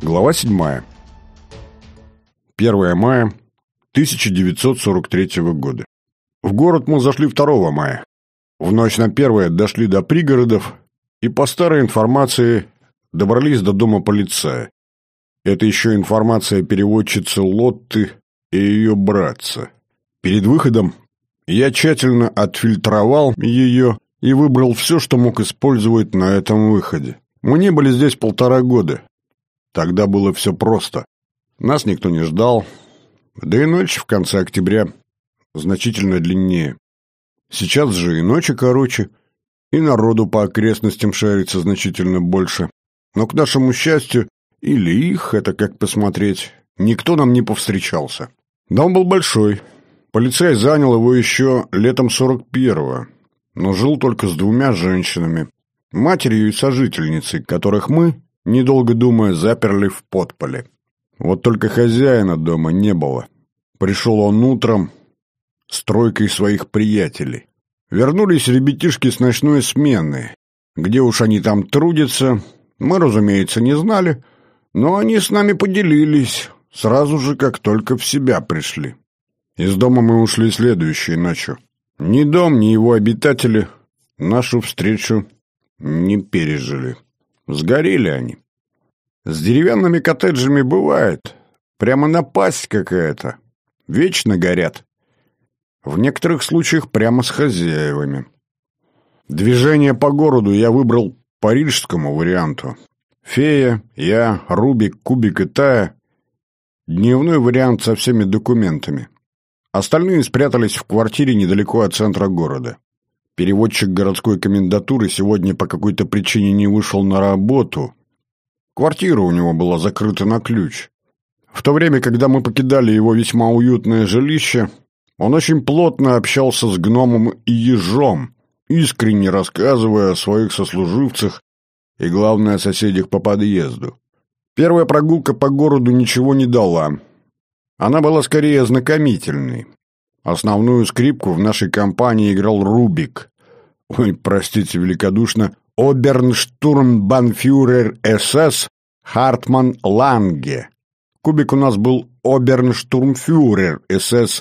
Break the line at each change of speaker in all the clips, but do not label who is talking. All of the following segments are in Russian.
Глава 7. 1 мая 1943 года. В город мы зашли 2 мая. В ночь на 1 дошли до пригородов и по старой информации добрались до дома полицая. Это еще информация переводчицы Лотты и ее братца. Перед выходом я тщательно отфильтровал ее и выбрал все, что мог использовать на этом выходе. Мы не были здесь 1,5 года. Тогда было все просто. Нас никто не ждал, да и ночь в конце октября значительно длиннее. Сейчас же и ночи короче, и народу по окрестностям шарится значительно больше. Но, к нашему счастью, или их, это как посмотреть, никто нам не повстречался. Дом был большой. Полицай занял его еще летом 41-го, но жил только с 2 женщинами, матерью и сожительницей, которых мы, недолго думая, заперли в подполе. Вот только хозяина дома не было. Пришел он утром с тройкой своих приятелей. Вернулись ребятишки с ночной смены. Где уж они там трудятся, мы, разумеется, не знали, но они с нами поделились, сразу же, как только в себя пришли. Из дома мы ушли следующей ночью. Ни дом, ни его обитатели нашу встречу не пережили. Сгорели они. С деревянными коттеджами бывает. Прямо напасть какая-то. Вечно горят. В некоторых случаях прямо с хозяевами. Движение по городу я выбрал по рижскому варианту. Фея, я, Рубик, Кубик и Тая. Дневной вариант со всеми документами. Остальные спрятались в квартире недалеко от центра города. Переводчик городской комендатуры сегодня по какой-то причине не вышел на работу. Квартира у него была закрыта на ключ. В то время, когда мы покидали его весьма уютное жилище, он очень плотно общался с гномом и ежом, искренне рассказывая о своих сослуживцах и, главное, о соседях по подъезду. Первая прогулка по городу ничего не дала. Она была скорее ознакомительной. Основную скрипку в нашей компании играл Рубик. Ой, простите великодушно, обернштурмбанфюрер СС Хартман Ланге. Кубик у нас был обернштурмфюрер СС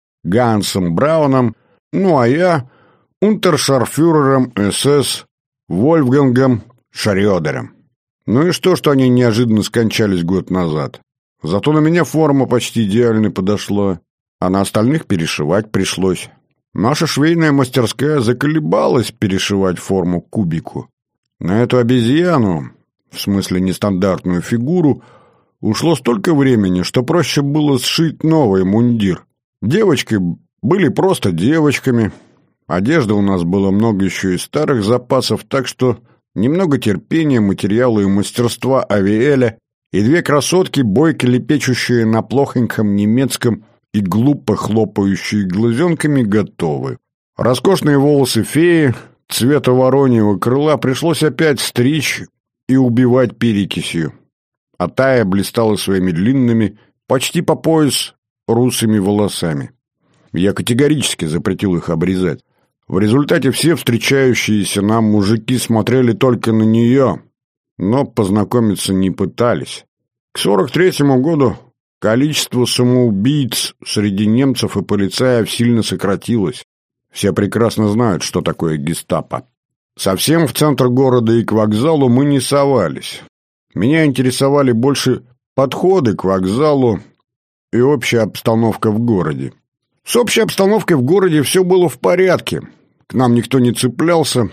Гансом Брауном, ну а я унтершарфюрером СС Вольфгангом Шрёдером. Ну и что они неожиданно скончались год назад? Зато на меня форма почти идеально подошла, а на остальных перешивать пришлось. Наша швейная мастерская заколебалась перешивать форму Кубику. На эту обезьяну, в смысле нестандартную фигуру, ушло столько времени, что проще было сшить новый мундир. Девочки были просто девочками. Одежды у нас было много еще из старых запасов, так что немного терпения, материала и мастерства Авиэля, и 2 красотки, бойко лепечущие на плохоньком немецком и глупо хлопающие глазенками, готовы. Роскошные волосы феи цвета вороньего крыла пришлось опять стричь и убивать перекисью. А Тая блистала своими длинными, почти по пояс, русыми волосами. Я категорически запретил их обрезать. В результате все встречающиеся нам мужики смотрели только на нее, но познакомиться не пытались. К 43-му году количество самоубийц среди немцев и полицаев сильно сократилось. Все прекрасно знают, что такое гестапо. Совсем в центр города и к вокзалу мы не совались. Меня интересовали больше подходы к вокзалу и общая обстановка в городе. С общей обстановкой в городе все было в порядке. К нам никто не цеплялся,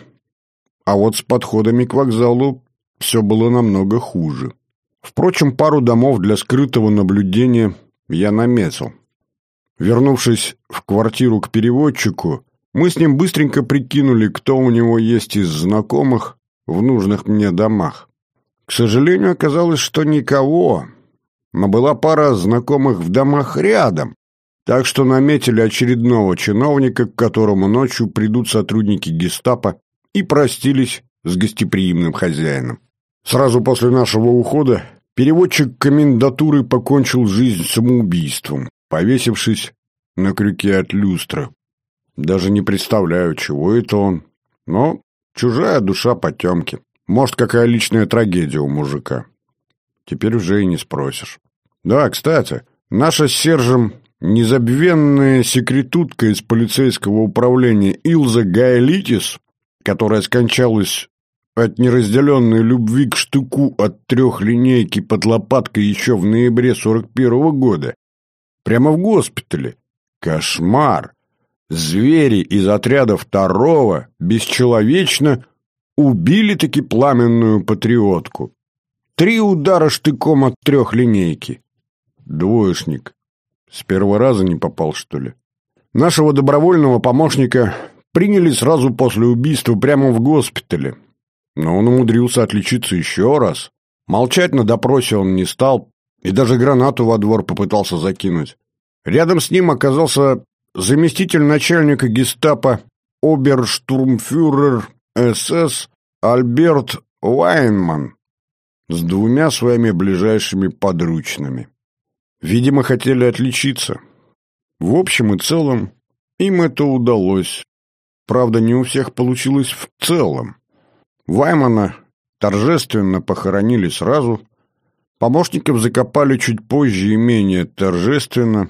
а вот с подходами к вокзалу все было намного хуже. Впрочем, пару домов для скрытого наблюдения я наметил. Вернувшись в квартиру к переводчику, мы с ним быстренько прикинули, кто у него есть из знакомых в нужных мне домах. К сожалению, оказалось, что никого, но была пара знакомых в домах рядом, так что наметили очередного чиновника, к которому ночью придут сотрудники гестапо, и простились с гостеприимным хозяином. Сразу после нашего ухода переводчик комендатуры покончил жизнь самоубийством, повесившись на крюке от люстры. Даже не представляю, чего это он, но чужая душа потемки. Может, какая личная трагедия у мужика. теперь уже и не спросишь. Да, кстати, наша с Сержем незабвенная секретутка из полицейского управления Илза Гаэлитис, которая скончалась от неразделенной любви к штыку от 3 линейки под лопаткой еще в ноябре 41-го года, прямо в госпитале. Кошмар! Звери из отряда 2-го бесчеловечно убили-таки пламенную патриотку. 3 удара штыком от 3 линейки. Двоечник. С первого раза не попал, что ли? Нашего добровольного помощника приняли сразу после убийства прямо в госпитале. Но он умудрился отличиться еще раз. Молчать на допросе он не стал и даже гранату во двор попытался закинуть. Рядом с ним оказался заместитель начальника гестапо оберштурмфюрер СС Альберт Вайнман с 2 своими ближайшими подручными. Видимо, хотели отличиться. В общем и целом, им это удалось. Правда, не у всех получилось в целом. Ваймана торжественно похоронили сразу, помощников закопали чуть позже и менее торжественно,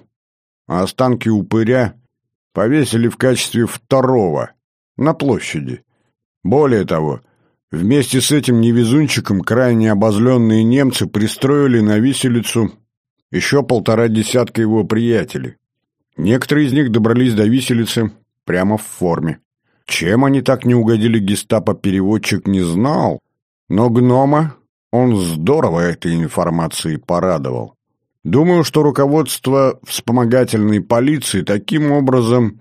а останки упыря повесили в качестве 2-го на площади. Более того, вместе с этим невезунчиком крайне обозленные немцы пристроили на виселицу еще 1,5 десятка его приятелей. Некоторые из них добрались до виселицы прямо в форме. Чем они так не угодили гестапо, переводчик не знал, но гнома он здорово этой информацией порадовал. Думаю, что руководство вспомогательной полиции таким образом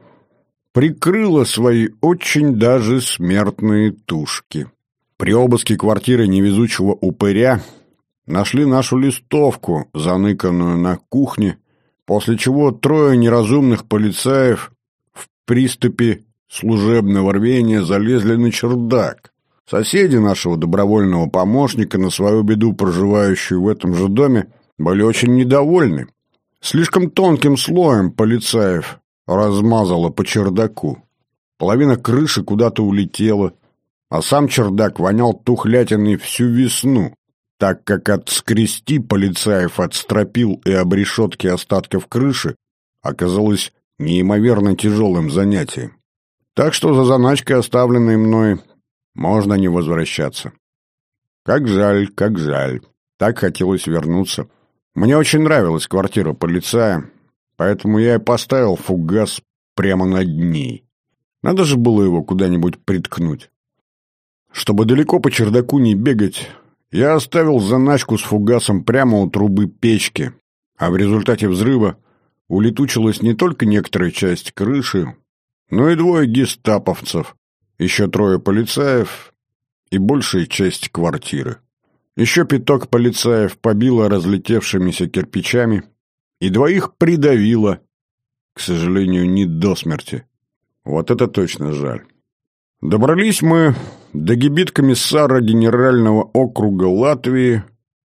прикрыло свои очень даже смертные тушки. При обыске квартиры невезучего упыря нашли нашу листовку, заныканную на кухне, после чего 3 неразумных полицаев в приступе служебного рвения залезли на чердак. Соседи нашего добровольного помощника, на свою беду проживающие в этом же доме, были очень недовольны. Слишком тонким слоем полицаев размазало по чердаку. Половина крыши куда-то улетела, а сам чердак вонял тухлятиной всю весну, так как отскрести полицаев от стропил и обрешетки остатков крыши оказалось неимоверно тяжелым занятием. Так что за заначкой, оставленной мной, можно не возвращаться. Как жаль, как жаль. Так хотелось вернуться. Мне очень нравилась квартира полицая, поэтому я и поставил фугас прямо над ней. Надо же было его куда-нибудь приткнуть. Чтобы далеко по чердаку не бегать, я оставил заначку с фугасом прямо у трубы печки, а в результате взрыва улетучилась не только некоторая часть крыши, но и 2 гестаповцев, еще 3 полицаев и большая часть квартиры. Еще 5 полицаев побило разлетевшимися кирпичами, и 2 придавило, к сожалению, не до смерти. Вот это точно жаль. Добрались мы до гибдд-комиссара Генерального округа Латвии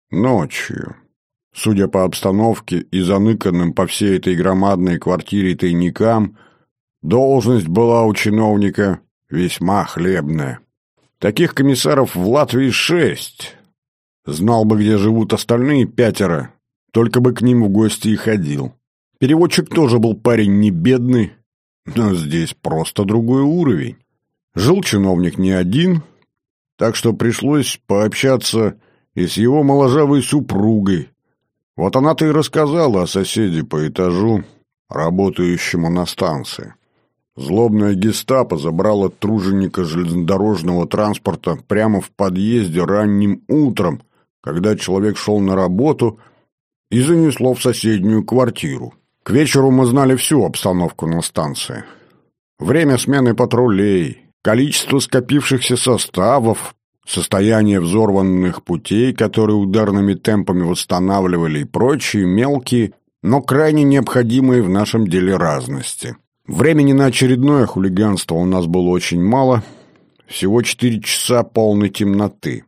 ночью. Судя по обстановке и заныканным по всей этой громадной квартире тайникам, должность была у чиновника весьма хлебная. Таких комиссаров в Латвии 6. Знал бы, где живут остальные 5, только бы к ним в гости и ходил. Переводчик тоже был парень не бедный, но здесь просто другой уровень. Жил чиновник не один, так что пришлось пообщаться и с его моложавой супругой. Вот она-то и рассказала о соседе по этажу, работающему на станции. Злобная гестапо забрала труженика железнодорожного транспорта прямо в подъезде ранним утром, когда человек шел на работу, и занесло в соседнюю квартиру. К вечеру мы знали всю обстановку на станции. Время смены патрулей, количество скопившихся составов, состояние взорванных путей, которые ударными темпами восстанавливали, и прочие мелкие, но крайне необходимые в нашем деле разности. Времени на очередное хулиганство у нас было очень мало, всего 4 часа полной темноты.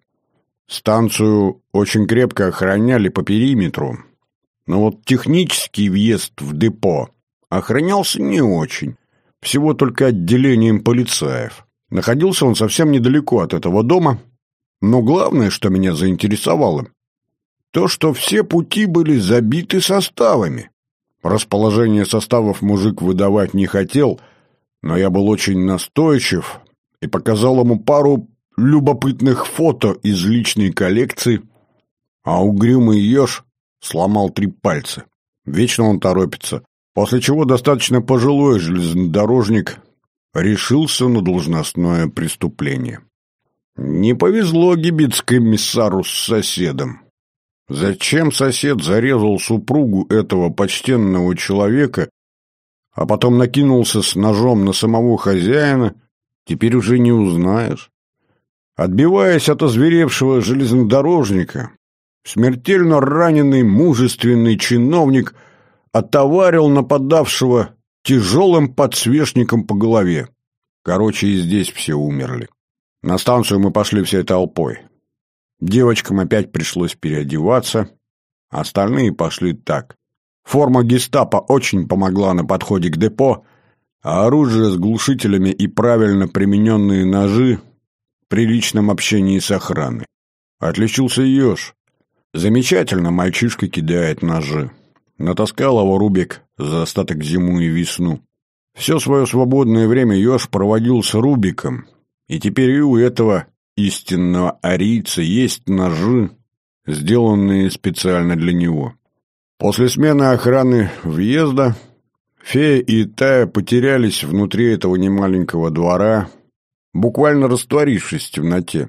Станцию очень крепко охраняли по периметру, но вот технический въезд в депо охранялся не очень, всего только отделением полицаев. Находился он совсем недалеко от этого дома, но главное, что меня заинтересовало, то, что все пути были забиты составами. Расположение составов мужик выдавать не хотел, но я был очень настойчив и показал ему пару любопытных фото из личной коллекции, а угрюмый еж сломал 3 пальца. Вечно он торопится, после чего достаточно пожилой железнодорожник решился на должностное преступление. Не повезло гибицкомиссару с соседом. Зачем сосед зарезал супругу этого почтенного человека, а потом накинулся с ножом на самого хозяина, теперь уже не узнаешь. Отбиваясь от озверевшего железнодорожника, смертельно раненый мужественный чиновник отоварил нападавшего тяжелым подсвечником по голове. Короче, и здесь все умерли. На станцию мы пошли всей толпой. Девочкам опять пришлось переодеваться, остальные пошли так. Форма гестапо очень помогла на подходе к депо, а оружие с глушителями и правильно примененные ножи при личном общении с охраной. Отличился еж. Замечательно мальчишка кидает ножи. Натаскал его Рубик за остаток зиму и весну. Все свое свободное время еж проводил с Рубиком, и теперь и у этого истинного арийца есть ножи, сделанные специально для него. После смены охраны въезда Фея и Тая потерялись внутри этого немаленького двора, буквально растворившись в темноте.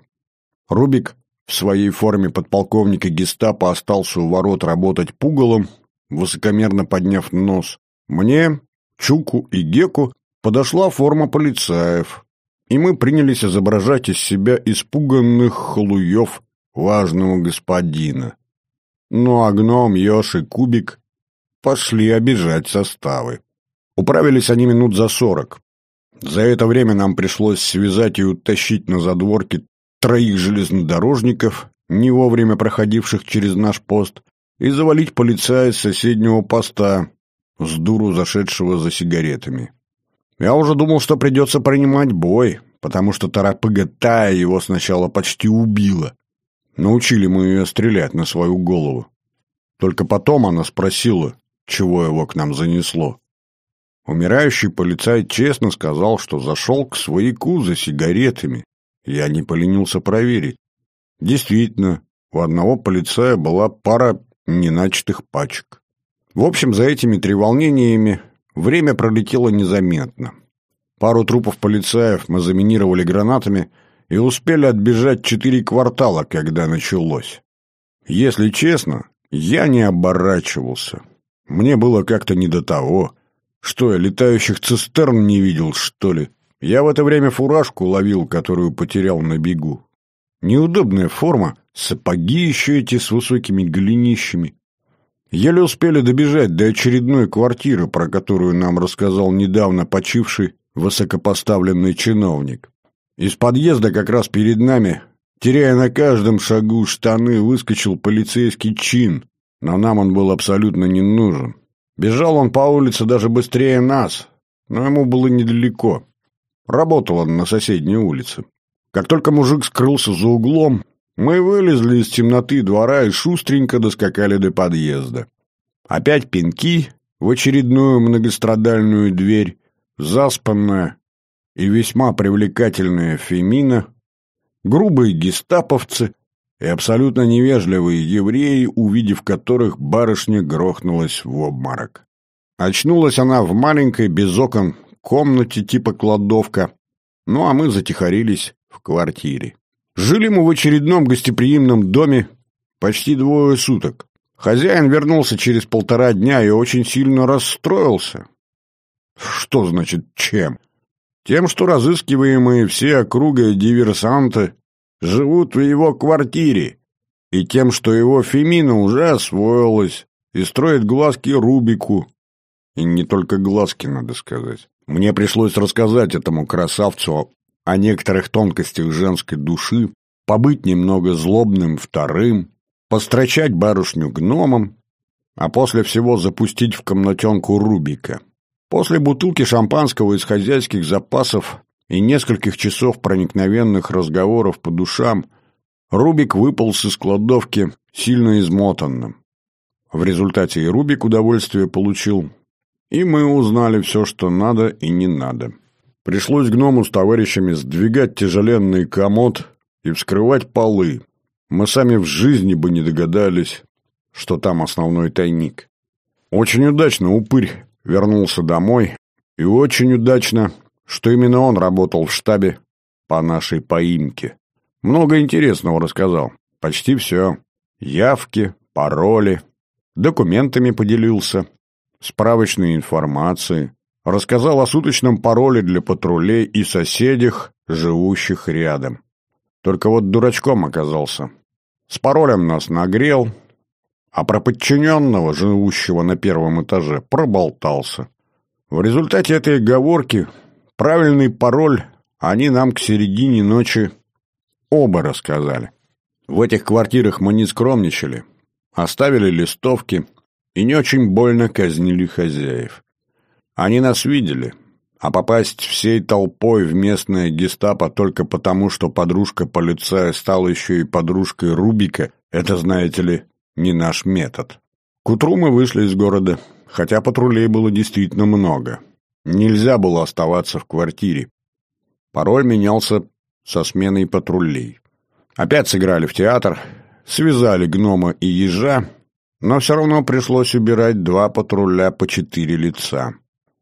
Рубик в своей форме подполковника гестапо остался у ворот работать пугалом, высокомерно подняв нос. Мне, Чуку и Геку подошла форма полицаев, и мы принялись изображать из себя испуганных халуев важного господина. Ну а гном, еж и кубик пошли обижать составы. Управились они минут за 40. За это время нам пришлось связать и утащить на задворки 3 железнодорожников, не вовремя проходивших через наш пост, и завалить полицая с соседнего поста, с дуру зашедшего за сигаретами. Я уже думал, что придется принимать бой, потому что торопыга Тая его сначала почти убила. Научили мы ее стрелять на свою голову. Только потом она спросила, чего его к нам занесло. Умирающий полицай честно сказал, что зашел к свояку за сигаретами. Я не поленился проверить. Действительно, у одного полицая была пара неначатых пачек. В общем, за этими треволнениями время пролетело незаметно. Пару трупов полицаев мы заминировали гранатами и успели отбежать 4 квартала, когда началось. Если честно, я не оборачивался. Мне было как-то не до того. Что, я летающих цистерн не видел, что ли? Я в это время фуражку ловил, которую потерял на бегу. Неудобная форма, сапоги еще эти с высокими голенищами. Еле успели добежать до очередной квартиры, про которую нам рассказал недавно почивший высокопоставленный чиновник. Из подъезда как раз перед нами, теряя на каждом шагу штаны, выскочил полицейский чин, но нам он был абсолютно не нужен. Бежал он по улице даже быстрее нас, но ему было недалеко. Работал он на соседней улице. Как только мужик скрылся за углом, мы вылезли из темноты двора и шустренько доскакали до подъезда. Опять пинки в очередную многострадальную дверь, заспанная и весьма привлекательная Фемина, грубые гестаповцы и абсолютно невежливые евреи, увидев которых барышня грохнулась в обморок. Очнулась она в маленькой, без окон, комнате типа кладовка, ну а мы затихарились в квартире. Жили мы в очередном гостеприимном доме почти 2 суток. Хозяин вернулся через 1,5 дня и очень сильно расстроился. Что значит чем? Тем, что разыскиваемые все округой диверсанты живут в его квартире, и тем, что его Фемина уже освоилась и строит глазки Рубику. И не только глазки, надо сказать. Мне пришлось рассказать этому красавцу о некоторых тонкостях женской души, побыть немного злобным вторым, построчать барышню гномом, а после всего запустить в комнатенку Рубика. После бутылки шампанского из хозяйских запасов и нескольких часов проникновенных разговоров по душам Рубик выполз из кладовки сильно измотанным. В результате и Рубик удовольствие получил, и мы узнали все, что надо и не надо. Пришлось гному с товарищами сдвигать тяжеленный комод и вскрывать полы. Мы сами в жизни бы не догадались, что там основной тайник. Очень удачно упырь вернулся домой, и очень удачно, что именно он работал в штабе по нашей поимке. Много интересного рассказал, почти все. Явки, пароли, документами поделился, справочной информацией. Рассказал о суточном пароле для патрулей и соседях, живущих рядом. Только вот дурачком оказался. С паролем нас нагрел, а про подчиненного, живущего на первом этаже, проболтался. В результате этой оговорки правильный пароль они нам к середине ночи оба рассказали. В этих квартирах мы не скромничали, оставили листовки и не очень больно казнили хозяев. Они нас видели, а попасть всей толпой в местное гестапо только потому, что подружка полицая стала еще и подружкой Рубика, это, знаете ли, не наш метод. К утру мы вышли из города, хотя патрулей было действительно много. Нельзя было оставаться в квартире. Пароль менялся со сменой патрулей. Опять сыграли в театр, связали гнома и ежа, но все равно пришлось убирать 2 патруля по 4 лица.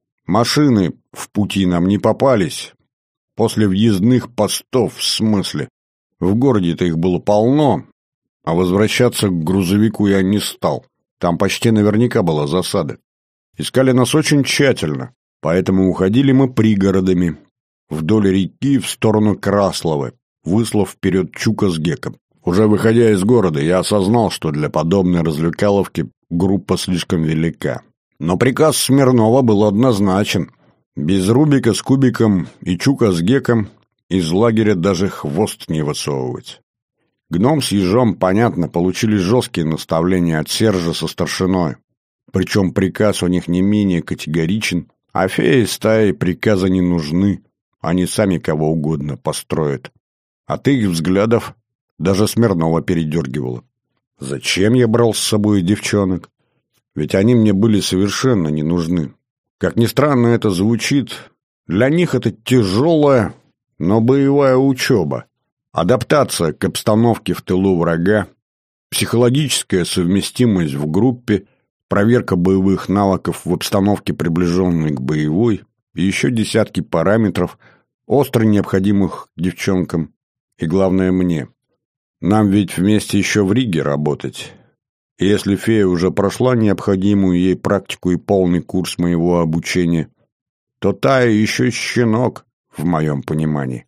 Машины в пути нам не попались. После въездных постов, в смысле. В городе-то их было полно, а возвращаться к грузовику я не стал. Там почти наверняка была засада. Искали нас очень тщательно, поэтому уходили мы пригородами, вдоль реки в сторону Красловы, выслав вперед Чука с Геком. Уже выходя из города, я осознал, что для подобной развлекаловки группа слишком велика. Но приказ Смирнова был однозначен. Без Рубика с Кубиком и Чука с Геком из лагеря даже хвост не высовывать. Гном с ежом, понятно, получили жесткие наставления от Сержа со старшиной. Причем приказ у них не менее категоричен, а феи стаи приказа не нужны, они сами кого угодно построят. От их взглядов даже Смирнова передергивало. Зачем я брал с собой девчонок? Ведь они мне были совершенно не нужны. Как ни странно это звучит, для них это тяжелая, но боевая учеба. Адаптация к обстановке в тылу врага, психологическая совместимость в группе, проверка боевых навыков в обстановке, приближенной к боевой, и еще десятки параметров, остро необходимых девчонкам и, главное, мне. Нам ведь вместе еще в Риге работать. И если фея уже прошла необходимую ей практику и полный курс моего обучения, то Тая еще щенок, в моем понимании.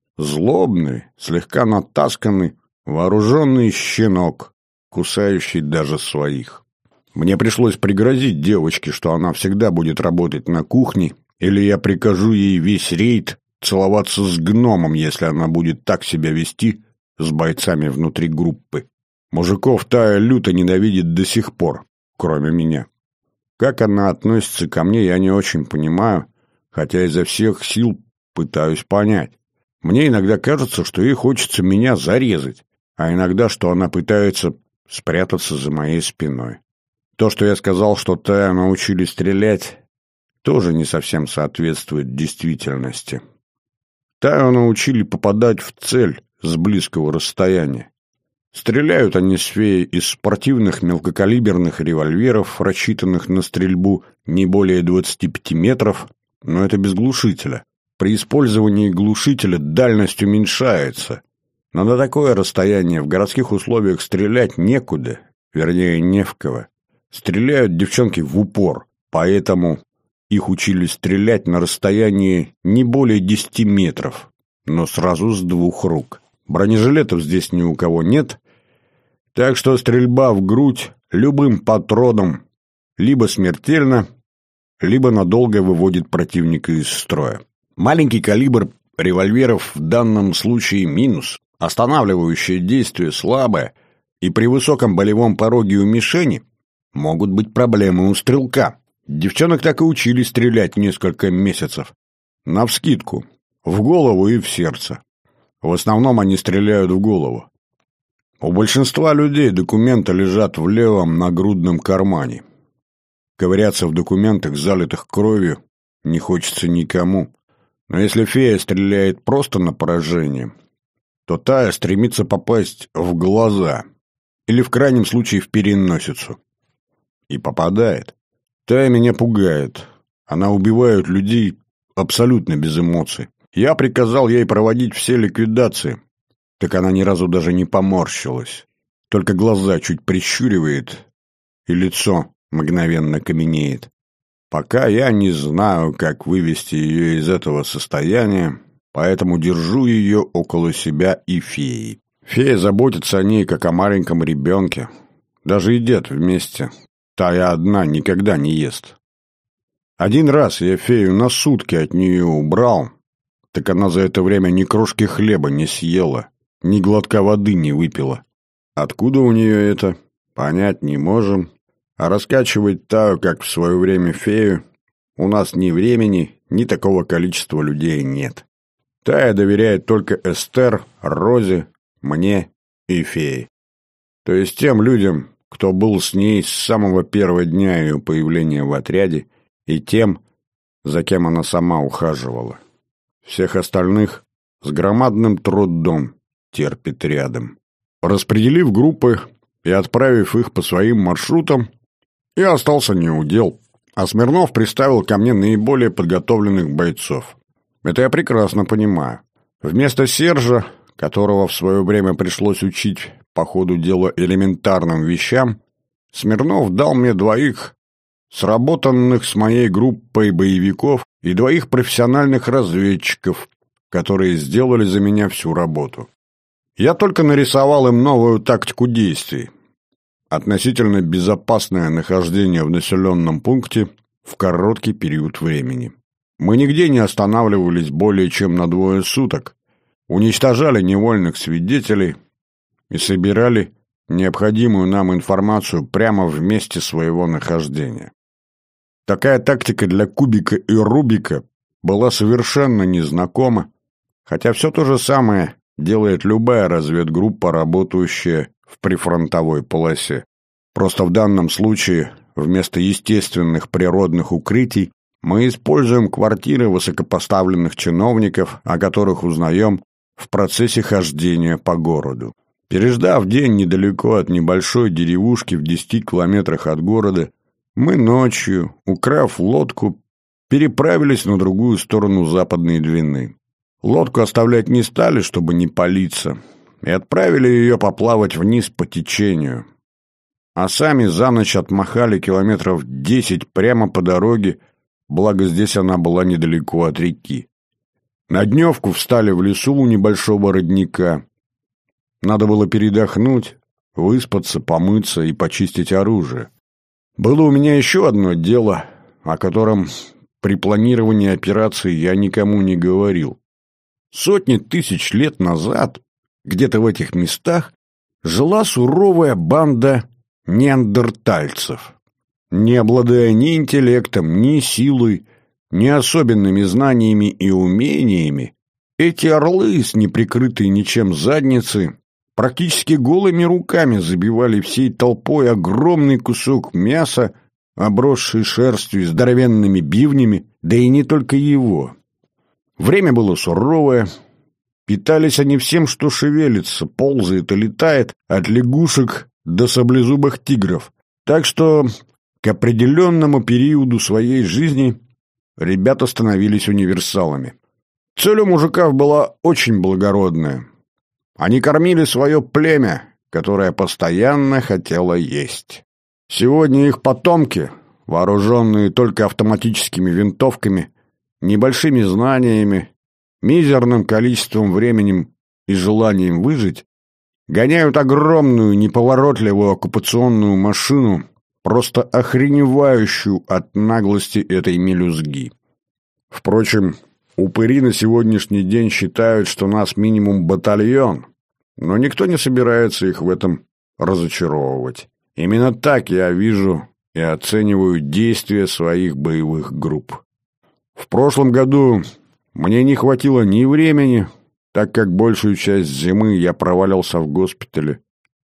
Злобный, слегка натасканный, вооруженный щенок, кусающий даже своих. Мне пришлось пригрозить девочке, что она всегда будет работать на кухне, или я прикажу ей весь рейд целоваться с гномом, если она будет так себя вести с бойцами внутри группы. Мужиков Тая люто ненавидит до сих пор, кроме меня. Как она относится ко мне, я не очень понимаю, хотя изо всех сил пытаюсь понять. Мне иногда кажется, что ей хочется меня зарезать, а иногда, что она пытается спрятаться за моей спиной. То, что я сказал, что Тая научили стрелять, тоже не совсем соответствует действительности. Таю научили попадать в цель с близкого расстояния. Стреляют они с феей из спортивных мелкокалиберных револьверов, рассчитанных на стрельбу не более 25 метров, но это без глушителя. При использовании глушителя дальность уменьшается, но на такое расстояние в городских условиях стрелять некуда, вернее, не в кого. Стреляют девчонки в упор, поэтому их учили стрелять на расстоянии не более 10 метров, но сразу с 2 рук. Бронежилетов здесь ни у кого нет, так что стрельба в грудь любым патроном либо смертельно, либо надолго выводит противника из строя. Маленький калибр револьверов в данном случае минус, останавливающее действие слабое, и при высоком болевом пороге у мишени могут быть проблемы у стрелка. Девчонок так и учили стрелять несколько месяцев. Навскидку, в голову и в сердце. В основном они стреляют в голову. У большинства людей документы лежат в левом нагрудном кармане. Ковыряться в документах, залитых кровью, не хочется никому. Но если фея стреляет просто на поражение, то Тая стремится попасть в глаза или в крайнем случае в переносицу. И попадает. Тая меня пугает. Она убивает людей абсолютно без эмоций. Я приказал ей проводить все ликвидации. Так она ни разу даже не поморщилась. Только глаза чуть прищуривает, и лицо мгновенно каменеет. Пока я не знаю, как вывести ее из этого состояния, поэтому держу ее около себя и феи. Фея заботится о ней, как о маленьком ребенке. Даже едят вместе. Тая одна никогда не ест. Один раз я фею на сутки от нее убрал, так она за это время ни крошки хлеба не съела, ни глотка воды не выпила. Откуда у нее это, понять не можем. А раскачивать Таю, как в свое время фею, у нас ни времени, ни такого количества людей нет. Тая доверяет только Эстер, Розе, мне и фее. То есть тем людям, кто был с ней с самого первого дня ее появления в отряде, и тем, за кем она сама ухаживала. Всех остальных с громадным трудом терпит рядом. Распределив группы и отправив их по своим маршрутам, я остался неудел, а Смирнов приставил ко мне наиболее подготовленных бойцов. Это я прекрасно понимаю. Вместо Сержа, которого в свое время пришлось учить по ходу дела элементарным вещам, Смирнов дал мне двоих сработанных с моей группой боевиков и двоих профессиональных разведчиков, которые сделали за меня всю работу. Я только нарисовал им новую тактику действий. Относительно безопасное нахождение в населенном пункте в короткий период времени. Мы нигде не останавливались более чем на 2 суток, уничтожали невольных свидетелей и собирали необходимую нам информацию прямо в месте своего нахождения. Такая тактика для Кубика и Рубика была совершенно незнакома, хотя все то же самое делает любая разведгруппа, работающая в прифронтовой полосе. Просто в данном случае вместо естественных природных укрытий мы используем квартиры высокопоставленных чиновников, о которых узнаем в процессе хождения по городу. Переждав день недалеко от небольшой деревушки в 10 километрах от города, мы ночью, украв лодку, переправились на другую сторону Западной Двины. Лодку оставлять не стали, чтобы не палиться, и отправили ее поплавать вниз по течению. А сами за ночь отмахали километров 10 прямо по дороге, благо здесь она была недалеко от реки. На дневку встали в лесу у небольшого родника. Надо было передохнуть, выспаться, помыться и почистить оружие. Было у меня еще одно дело, о котором при планировании операции я никому не говорил. Сотни тысяч лет назад, где-то в этих местах, жила суровая банда неандертальцев. Не обладая ни интеллектом, ни силой, ни особенными знаниями и умениями, эти орлы с неприкрытой ничем задницей практически голыми руками забивали всей толпой огромный кусок мяса, обросший шерстью и здоровенными бивнями, да и не только его. Время было суровое. Питались они всем, что шевелится, ползает и летает, от лягушек до саблезубых тигров. Так что к определенному периоду своей жизни ребята становились универсалами. Цель у мужиков была очень благородная. Они кормили свое племя, которое постоянно хотело есть. Сегодня их потомки, вооруженные только автоматическими винтовками, небольшими знаниями, мизерным количеством времени и желанием выжить, гоняют огромную неповоротливую оккупационную машину, просто охреневающую от наглости этой мелюзги. Впрочем, упыри на сегодняшний день считают, что нас минимум батальон, но никто не собирается их в этом разочаровывать. Именно так я вижу и оцениваю действия своих боевых групп. В прошлом году мне не хватило ни времени, так как большую часть зимы я провалялся в госпитале,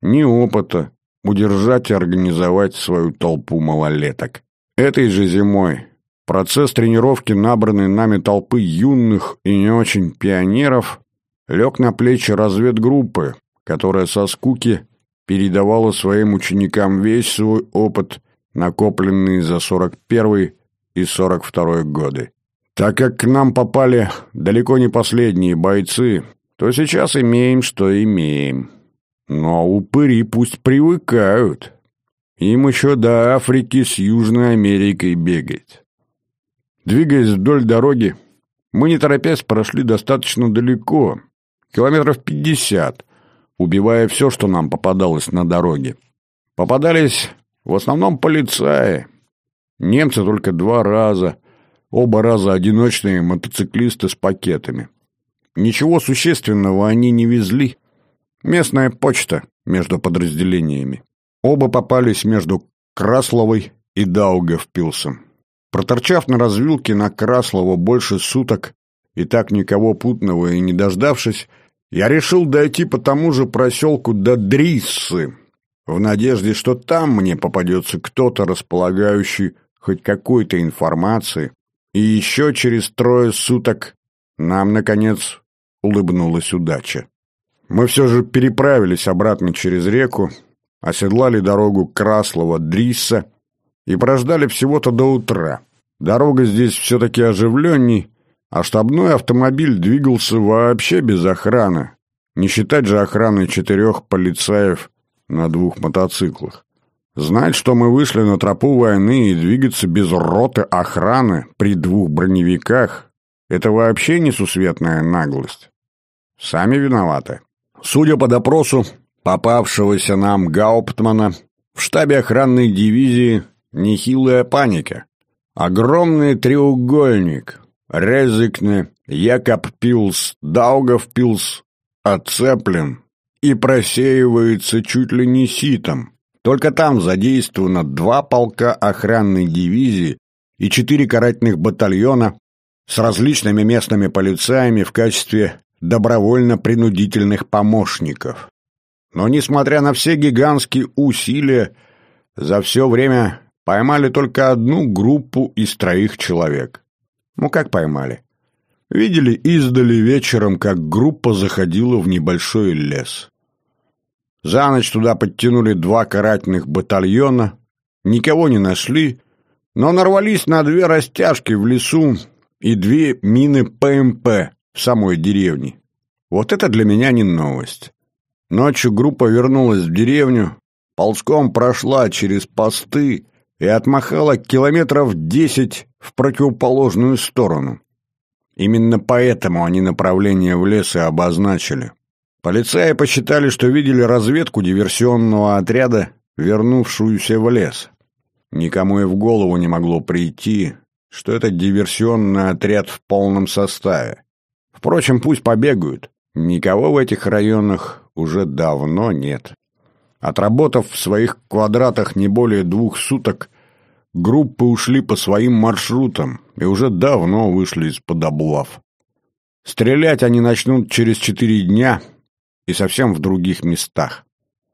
ни опыта удержать и организовать свою толпу малолеток. Этой же зимой процесс тренировки набранной нами толпы юных и не очень пионеров лег на плечи разведгруппы, которая со скуки передавала своим ученикам весь свой опыт, накопленный за 41 и 42 годы. Так как к нам попали далеко не последние бойцы, то сейчас имеем, что имеем. Но упыри пусть привыкают. Им еще до Африки с Южной Америкой бегать. Двигаясь вдоль дороги, мы, не торопясь, прошли достаточно далеко, километров 50, убивая все, что нам попадалось на дороге. Попадались в основном полицаи. Немцы только 2 раза, оба раза одиночные мотоциклисты с пакетами. Ничего существенного они не везли. Местная почта между подразделениями. Оба попались между Красловой и Даугавпилсом. Проторчав на развилке на Краслово больше суток и так никого путного и не дождавшись, я решил дойти по тому же проселку до Дриссы, в надежде, что там мне попадется кто-то, располагающий хоть какой-то информацией, и еще через 3 суток нам, наконец, улыбнулась удача. Мы все же переправились обратно через реку, оседлали дорогу Краслова-Дрисса и прождали всего-то до утра. Дорога здесь все-таки оживленней, а штабной автомобиль двигался вообще без охраны, не считать же охраны 4 полицаев на 2 мотоциклах. Знать, что мы вышли на тропу войны и двигаться без роты охраны при 2 броневиках — это вообще несусветная наглость. Сами виноваты. Судя по допросу попавшегося нам гауптмана, в штабе охранной дивизии нехилая паника. Огромный треугольник Резекне, Якобпилс, Даугавпилс оцеплен и просеивается чуть ли не ситом. Только там задействовано 2 полка охранной дивизии и 4 карательных батальона с различными местными полицаями в качестве добровольно-принудительных помощников. Но, несмотря на все гигантские усилия, за все время поймали только 1 группу из 3 человек. Ну, как поймали? Видели издали вечером, как группа заходила в небольшой лес. За ночь туда подтянули 2 карательных батальона, никого не нашли, но нарвались на 2 растяжки в лесу и 2 мины ПМП в самой деревне. Вот это для меня не новость. Ночью группа вернулась в деревню, ползком прошла через посты и отмахала километров 10 в противоположную сторону. Именно поэтому они направление в лес и обозначили. Полицаи посчитали, что видели разведку диверсионного отряда, вернувшуюся в лес. Никому и в голову не могло прийти, что это диверсионный отряд в полном составе. Впрочем, пусть побегают. Никого в этих районах уже давно нет. Отработав в своих квадратах не более 2 суток, группы ушли по своим маршрутам и уже давно вышли из-под облав. Стрелять они начнут через 4 дня и совсем в других местах.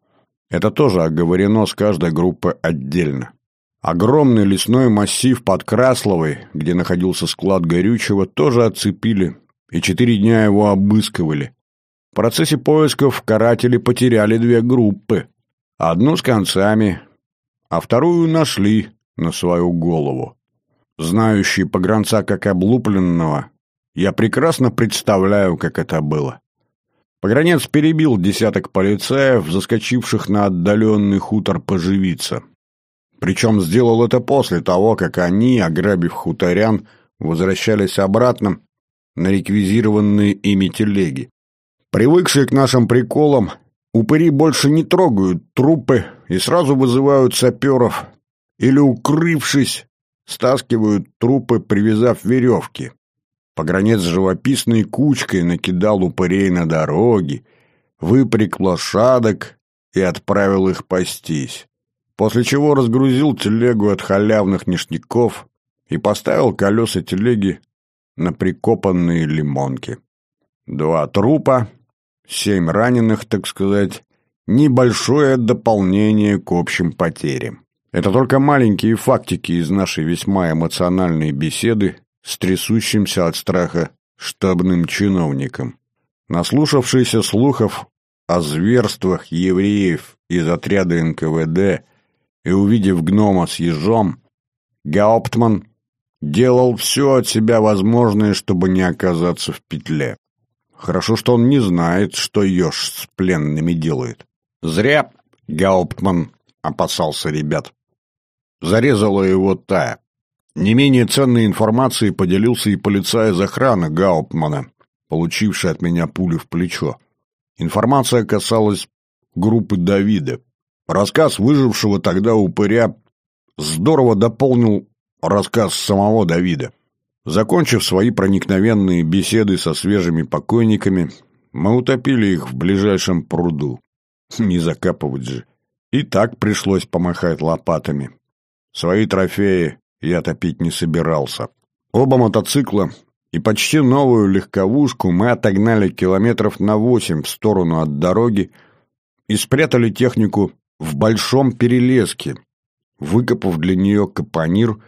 Это тоже оговорено с каждой группой отдельно. Огромный лесной массив под Красловой, где находился склад горючего, тоже оцепили и 4 дня его обыскивали. В процессе поисков каратели потеряли 2 группы. Одну с концами, а вторую нашли на свою голову. Знающий погранца как облупленного, я прекрасно представляю, как это было. Погранец перебил 10 полицаев, заскочивших на отдаленный хутор поживиться. Причем сделал это после того, как они, ограбив хуторян, возвращались обратно на реквизированные ими телеги. Привыкшие к нашим приколам, упыри больше не трогают трупы и сразу вызывают саперов или, укрывшись, стаскивают трупы, привязав веревки. Погранец живописной кучкой накидал упырей на дороги, выпряг лошадок и отправил их пастись. После чего разгрузил телегу от халявных ништяков и поставил колеса телеги на прикопанные лимонки. 2 трупа, 7 раненых, так сказать, небольшое дополнение к общим потерям. Это только маленькие фактики из нашей весьма эмоциональной беседы с трясущимся от страха штабным чиновником. Наслушавшийся слухов о зверствах евреев из отряда НКВД и увидев гнома с ежом, Гауптман делал все от себя возможное, чтобы не оказаться в петле. Хорошо, что он не знает, что еж с пленными делает. Зря Гауптман опасался ребят. Зарезала его Тая. Не менее ценной информацией поделился и полицай из охраны Гауптмана, получивший от меня пулю в плечо. Информация касалась группы Давида. Рассказ выжившего тогда упыря здорово дополнил рассказ самого Давида. Закончив свои проникновенные беседы со свежими покойниками, мы утопили их в ближайшем пруду. Не закапывать же. И так пришлось помахать лопатами. Свои трофеи я топить не собирался. Оба мотоцикла и почти новую легковушку мы отогнали километров на 8 в сторону от дороги и спрятали технику в большом перелеске, выкопав для нее капонир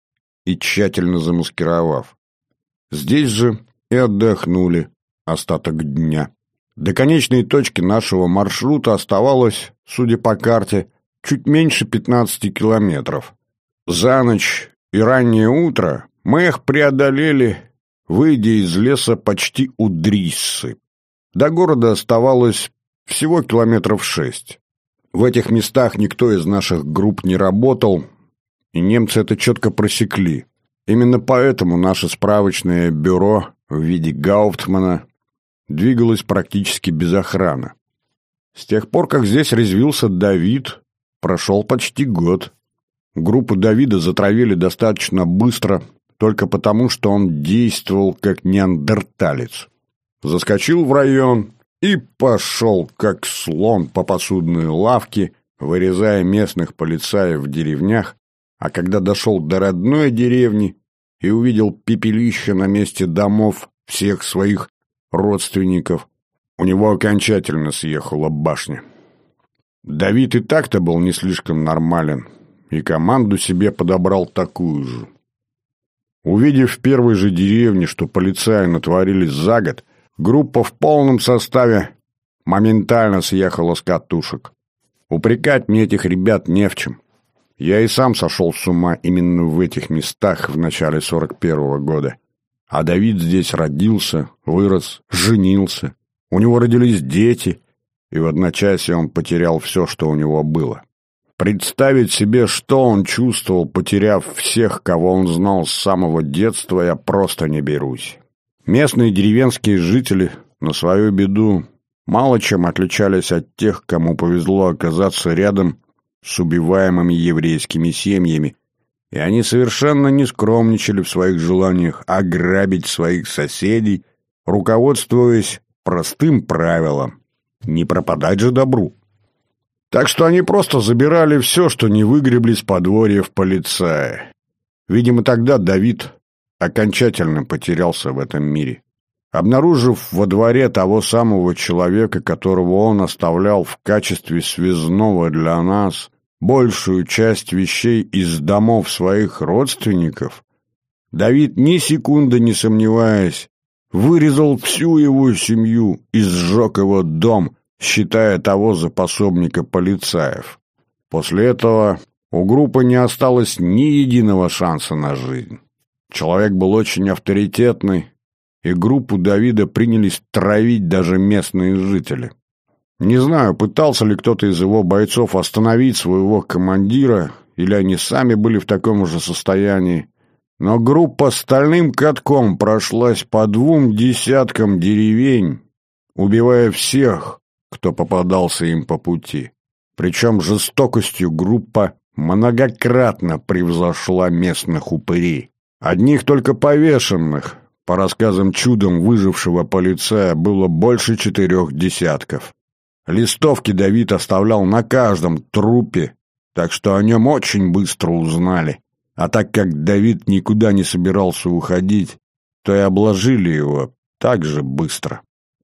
и тщательно замаскировав. Здесь же и отдохнули остаток дня. До конечной точки нашего маршрута оставалось, судя по карте, чуть меньше 15 километров. За ночь и раннее утро мы их преодолели, выйдя из леса почти у Дриссы. До города оставалось всего километров 6. В этих местах никто из наших групп не работал, и немцы это четко просекли. Именно поэтому наше справочное бюро в виде Гауптмана двигалось практически без охраны. С тех пор, как здесь резвился Давид, прошел почти год. Группу Давида затравили достаточно быстро, только потому, что он действовал как неандерталец. Заскочил в район и пошел, как слон по посудной лавке, вырезая местных полицаев в деревнях, а когда дошел до родной деревни и увидел пепелище на месте домов всех своих родственников, у него окончательно съехала башня. Давид и так-то был не слишком нормален, и команду себе подобрал такую же. Увидев в первой же деревне, что полицаи натворили за год, группа в полном составе моментально съехала с катушек. Упрекать мне этих ребят не в чем. Я и сам сошел с ума именно в этих местах в начале 41-го года. А Давид здесь родился, вырос, женился. У него родились дети, и в одночасье он потерял все, что у него было. Представить себе, что он чувствовал, потеряв всех, кого он знал с самого детства, я просто не берусь. Местные деревенские жители, на свою беду, мало чем отличались от тех, кому повезло оказаться рядом с убиваемыми еврейскими семьями, и они совершенно не скромничали в своих желаниях ограбить своих соседей, руководствуясь простым правилом – не пропадать же добру. Так что они просто забирали все, что не выгребли с подворьев полицая. Видимо, тогда Давид окончательно потерялся в этом мире. Обнаружив во дворе того самого человека, которого он оставлял в качестве связного для нас, большую часть вещей из домов своих родственников, Давид, ни секунды не сомневаясь, вырезал всю его семью и сжег его дом, считая того за пособника полицаев. После этого у группы не осталось ни единого шанса на жизнь. Человек был очень авторитетный, и группу Давида принялись травить даже местные жители. Не знаю, пытался ли кто-то из его бойцов остановить своего командира, или они сами были в таком же состоянии, но группа стальным катком прошлась по 2 десяткам деревень, убивая всех, кто попадался им по пути. Причем жестокостью группа многократно превзошла местных упырей. Одних только повешенных, по рассказам чудом выжившего полицая, было больше 4 десятков. Листовки Давид оставлял на каждом трупе, так что о нем очень быстро узнали. А так как Давид никуда не собирался уходить, то и обложили его так же быстро.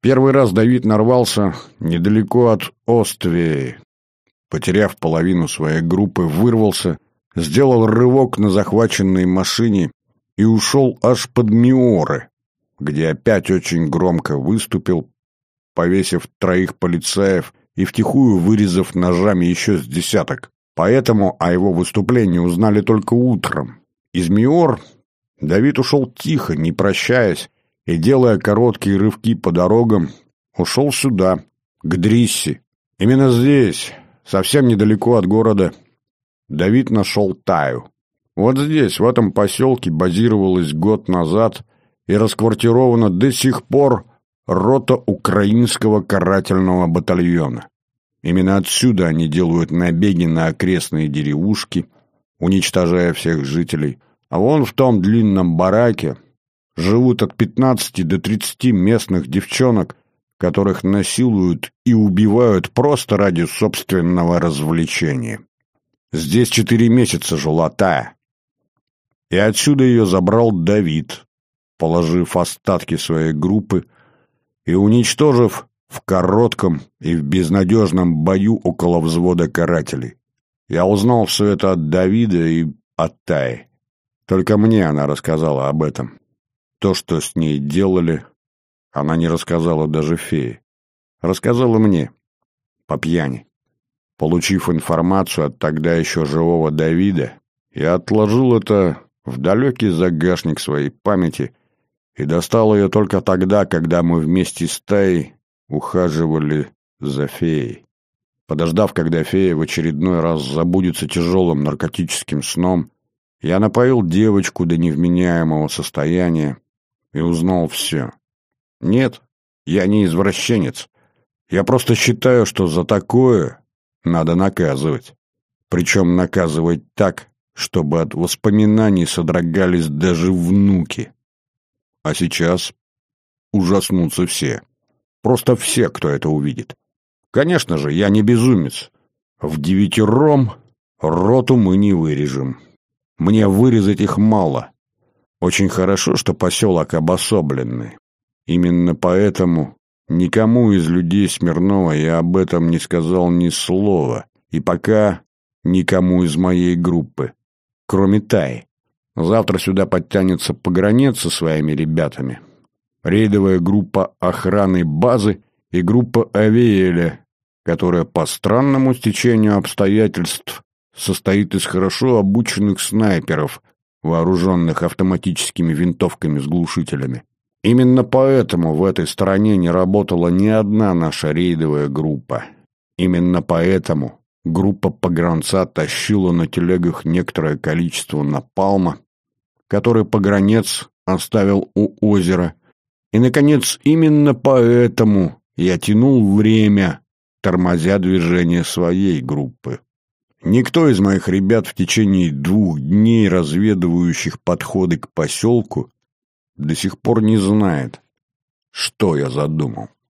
Первый раз Давид нарвался недалеко от Оствеи. Потеряв половину своей группы, вырвался, сделал рывок на захваченной машине и ушел аж под Миоры, где опять очень громко выступил, повесив 3 полицаев и втихую вырезав ножами еще с десяток. Поэтому о его выступлении узнали только утром. Из Миор Давид ушел тихо, не прощаясь, и, делая короткие рывки по дорогам, ушел сюда, к Дрисси. Именно здесь, совсем недалеко от города, Давид нашел Таю. Вот здесь, в этом поселке, базировалась год назад и расквартирована до сих пор рота украинского карательного батальона. Именно отсюда они делают набеги на окрестные деревушки, уничтожая всех жителей. А вон в том длинном бараке живут от 15 до 30 местных девчонок, которых насилуют и убивают просто ради собственного развлечения. Здесь 4 месяца жила Тая. И отсюда ее забрал Давид, положив остатки своей группы и уничтожив в коротком и в безнадежном бою около взвода карателей. Я узнал все это от Давида и от Таи. Только мне она рассказала об этом. То, что с ней делали, она не рассказала даже фее. Рассказала мне, по пьяни. Получив информацию от тогда еще живого Давида, я отложил это в далекий загашник своей памяти и достал ее только тогда, когда мы вместе с Таей ухаживали за феей. Подождав, когда фея в очередной раз забудется тяжелым наркотическим сном, я напоил девочку до невменяемого состояния и узнал все. Нет, я не извращенец. Я просто считаю, что за такое надо наказывать. Причем наказывать так, чтобы от воспоминаний содрогались даже внуки. А сейчас ужаснутся все. Просто все, кто это увидит. Конечно же, я не безумец. В 9 роту мы не вырежем. Мне вырезать их мало. Очень хорошо, что поселок обособленный. Именно поэтому никому из людей Смирнова я об этом не сказал ни слова. И пока никому из моей группы, кроме Таи. Завтра сюда подтянется погранец со своими ребятами. Рейдовая группа охраны базы и группа Авиэля, которая по странному стечению обстоятельств состоит из хорошо обученных снайперов, вооруженных автоматическими винтовками с глушителями. Именно поэтому в этой стране не работала ни одна наша рейдовая группа. Именно поэтому группа погранца тащила на телегах некоторое количество напалма, который погранец оставил у озера. И, наконец, именно поэтому я тянул время, тормозя движение своей группы. Никто из моих ребят в течение 2 дней, разведывающих подходы к поселку, до сих пор не знает, что я задумал.